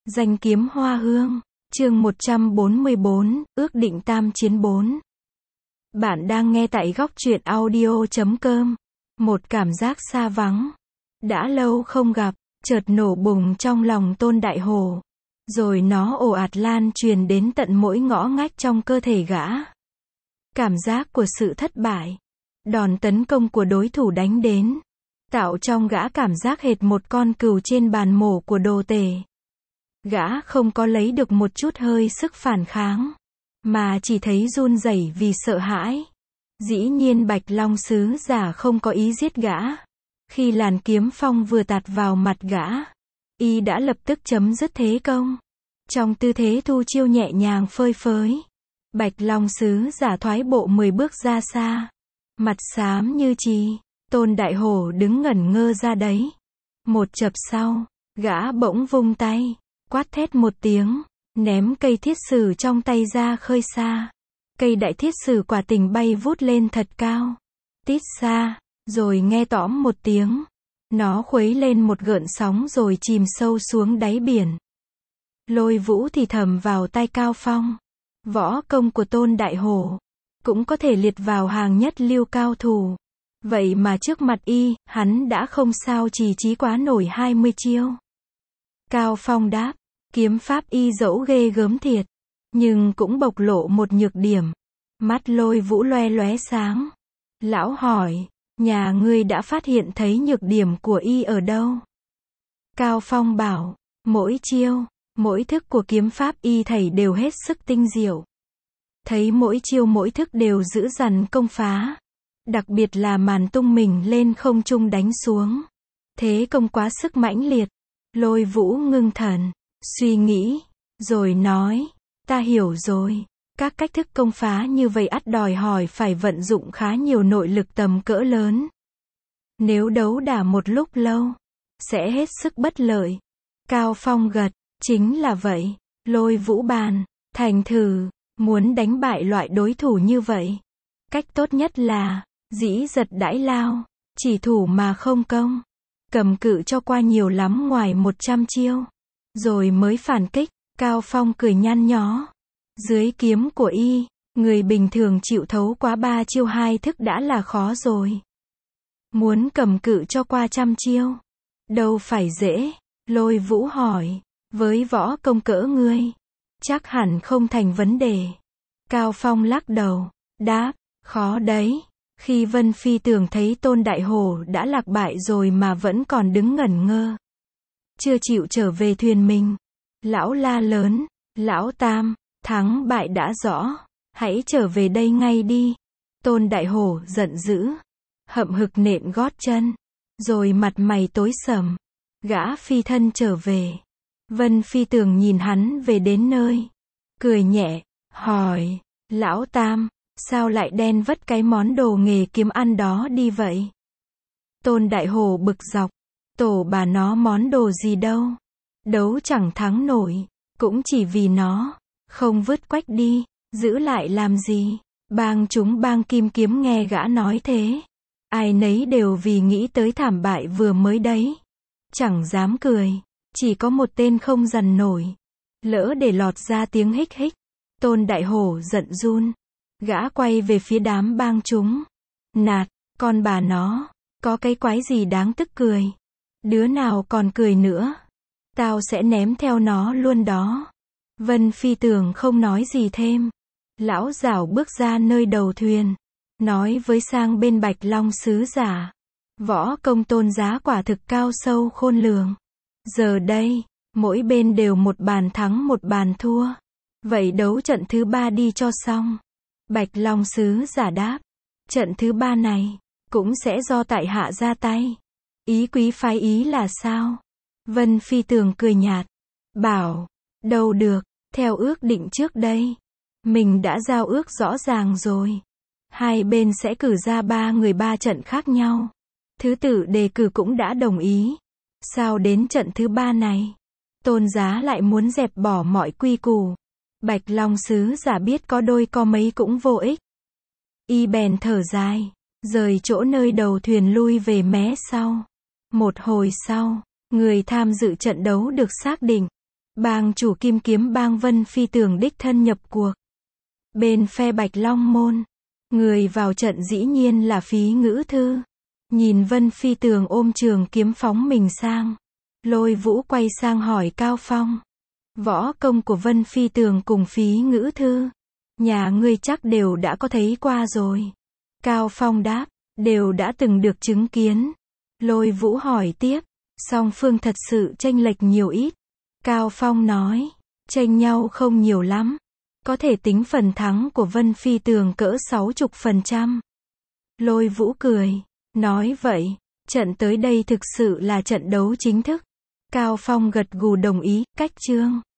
Danh kiếm hoa hương, chương 144, ước định tam chiến 4. Bạn đang nghe tại góc truyện audio.com. Một cảm giác xa vắng, đã lâu không gặp, chợt nổ bùng trong lòng Tôn Đại Hổ. Rồi nó ồ ạt lan truyền đến tận mỗi ngõ ngách trong cơ thể gã. Cảm giác của sự thất bại, đòn tấn công của đối thủ đánh đến, tạo trong gã cảm giác hệt một con cừu trên bàn mổ của đồ tể. Gã không có lấy được một chút hơi sức phản kháng, mà chỉ thấy run rẩy vì sợ hãi. Dĩ nhiên Bạch Long sứ giả không có ý giết gã. Khi làn kiếm phong vừa tạt vào mặt gã, y đã lập tức chấm dứt thế công. Trong tư thế thu chiêu nhẹ nhàng phơi phới, Bạch Long sứ giả thoái bộ 10 bước ra xa. Mặt xám như chì, Tôn Đại Hổ đứng ngẩn ngơ ra đấy. Một chập sau, gã bỗng vung tay, quát thét một tiếng, ném cây thiết sử trong tay ra khơi xa. Cây đại thiết sử quả tình bay vút lên thật cao, tít xa, rồi nghe tõm một tiếng. Nó khuấy lên một gợn sóng rồi chìm sâu xuống đáy biển. Lôi Vũ thì thầm vào tai Cao Phong. Võ công của Tôn Đại Hổ cũng có thể liệt vào hàng nhất lưu cao thủ. Vậy mà trước mặt y, hắn đã không sao trì trí quá nổi 20 chiêu. Cao Phong đáp, kiếm pháp y dẫu ghê gớm thiệt, nhưng cũng bộc lộ một nhược điểm. Mắt Lôi Vũ loe lóe sáng. Lão hỏi, nhà ngươi đã phát hiện thấy nhược điểm của y ở đâu? Cao Phong bảo, mỗi chiêu, mỗi thức của kiếm pháp y thảy đều hết sức tinh diệu. Thấy mỗi chiêu mỗi thức đều giữ dằn công phá. Đặc biệt là màn tung mình lên không trung đánh xuống. Thế công quá sức mãnh liệt. Lôi Vũ ngưng thần, suy nghĩ, rồi nói, ta hiểu rồi. Các cách thức công phá như vậy ắt đòi hỏi phải vận dụng khá nhiều nội lực tầm cỡ lớn. Nếu đấu đả một lúc lâu, sẽ hết sức bất lợi. Cao Phong gật, chính là vậy. Lôi Vũ bàn, thành thử, muốn đánh bại loại đối thủ như vậy. Cách tốt nhất là, dĩ giật đãi lao, chỉ thủ mà không công. Cầm cự cho qua nhiều lắm ngoài 100 chiêu. Rồi mới phản kích. Cao Phong cười nhăn nhó. Dưới kiếm của y, người bình thường chịu thấu quá 3 chiêu 2 thức đã là khó rồi. Muốn cầm cự cho qua 100 chiêu, đâu phải dễ. Lôi Vũ hỏi, với võ công cỡ ngươi, chắc hẳn không thành vấn đề. Cao Phong lắc đầu, đáp, khó đấy. Khi Vân Phi tưởng thấy Tôn Đại Hổ đã lạc bại rồi mà vẫn còn đứng ngẩn ngơ, chưa chịu trở về thuyền mình. Lão la lớn, lão Tam, thắng bại đã rõ, hãy trở về đây ngay đi. Tôn Đại Hổ giận dữ, hậm hực nện gót chân, rồi mặt mày tối sầm. Gã phi thân trở về. Vân Phi Tường nhìn hắn về đến nơi, cười nhẹ, hỏi, lão Tam, sao lại đen vất cái món đồ nghề kiếm ăn đó đi vậy? Tôn Đại Hổ bực dọc, tổ bà nó món đồ gì đâu, đấu chẳng thắng nổi, cũng chỉ vì nó, không vứt quách đi, giữ lại làm gì? Bang chúng bang Kim Kiếm nghe gã nói thế, ai nấy đều vì nghĩ tới thảm bại vừa mới đấy, chẳng dám cười, chỉ có một tên không dằn nổi, lỡ để lọt ra tiếng hích hích. Tôn Đại Hổ giận run, gã quay về phía đám bang chúng, nạt, con bà nó, có cái quái gì đáng tức cười? Đứa nào còn cười nữa, tao sẽ ném theo nó luôn đó. Vân Phi Tường không nói gì thêm. Lão Giảo bước ra nơi đầu thuyền, nói với sang bên Bạch Long sứ giả, võ công Tôn giá quả thực cao sâu khôn lường. Giờ đây, mỗi bên đều một bàn thắng một bàn thua. Vậy đấu trận thứ 3 đi cho xong. Bạch Long sứ giả đáp, trận thứ 3 này, cũng sẽ do tại hạ ra tay. Ý quý phái ý là sao? Vân Phi Tường cười nhạt, bảo, đâu được, theo ước định trước đây. Mình đã giao ước rõ ràng rồi. Hai bên sẽ cử ra 3 người 3 trận khác nhau. Thứ tự đề cử cũng đã đồng ý. Sao đến trận thứ 3 này, Tôn giá lại muốn dẹp bỏ mọi quy củ? Bạch Long sứ giả biết có đôi có mấy cũng vô ích. Y bèn thở dài, rời chỗ nơi đầu thuyền lui về mé sau. Một hồi sau, người tham dự trận đấu được xác định. Bang chủ Kim Kiếm Bang Vân Phi Tường đích thân nhập cuộc. Bên phe Bạch Long Môn, người vào trận dĩ nhiên là Phí Ngữ Thư. Nhìn Vân Phi Tường ôm trường kiếm phóng mình sang, Lôi Vũ quay sang hỏi Cao Phong. Võ công của Vân Phi Tường cùng Phí Ngữ Thư, nhà ngươi chắc đều đã có thấy qua rồi. Cao Phong đáp, đều đã từng được chứng kiến. Lôi Vũ hỏi tiếp, song phương thật sự chênh lệch nhiều ít. Cao Phong nói, chênh nhau không nhiều lắm. Có thể tính phần thắng của Vân Phi Tường cỡ 60%. Lôi Vũ cười, nói vậy, trận tới đây thực sự là trận đấu chính thức. Cao Phong gật gù đồng ý, cách chương.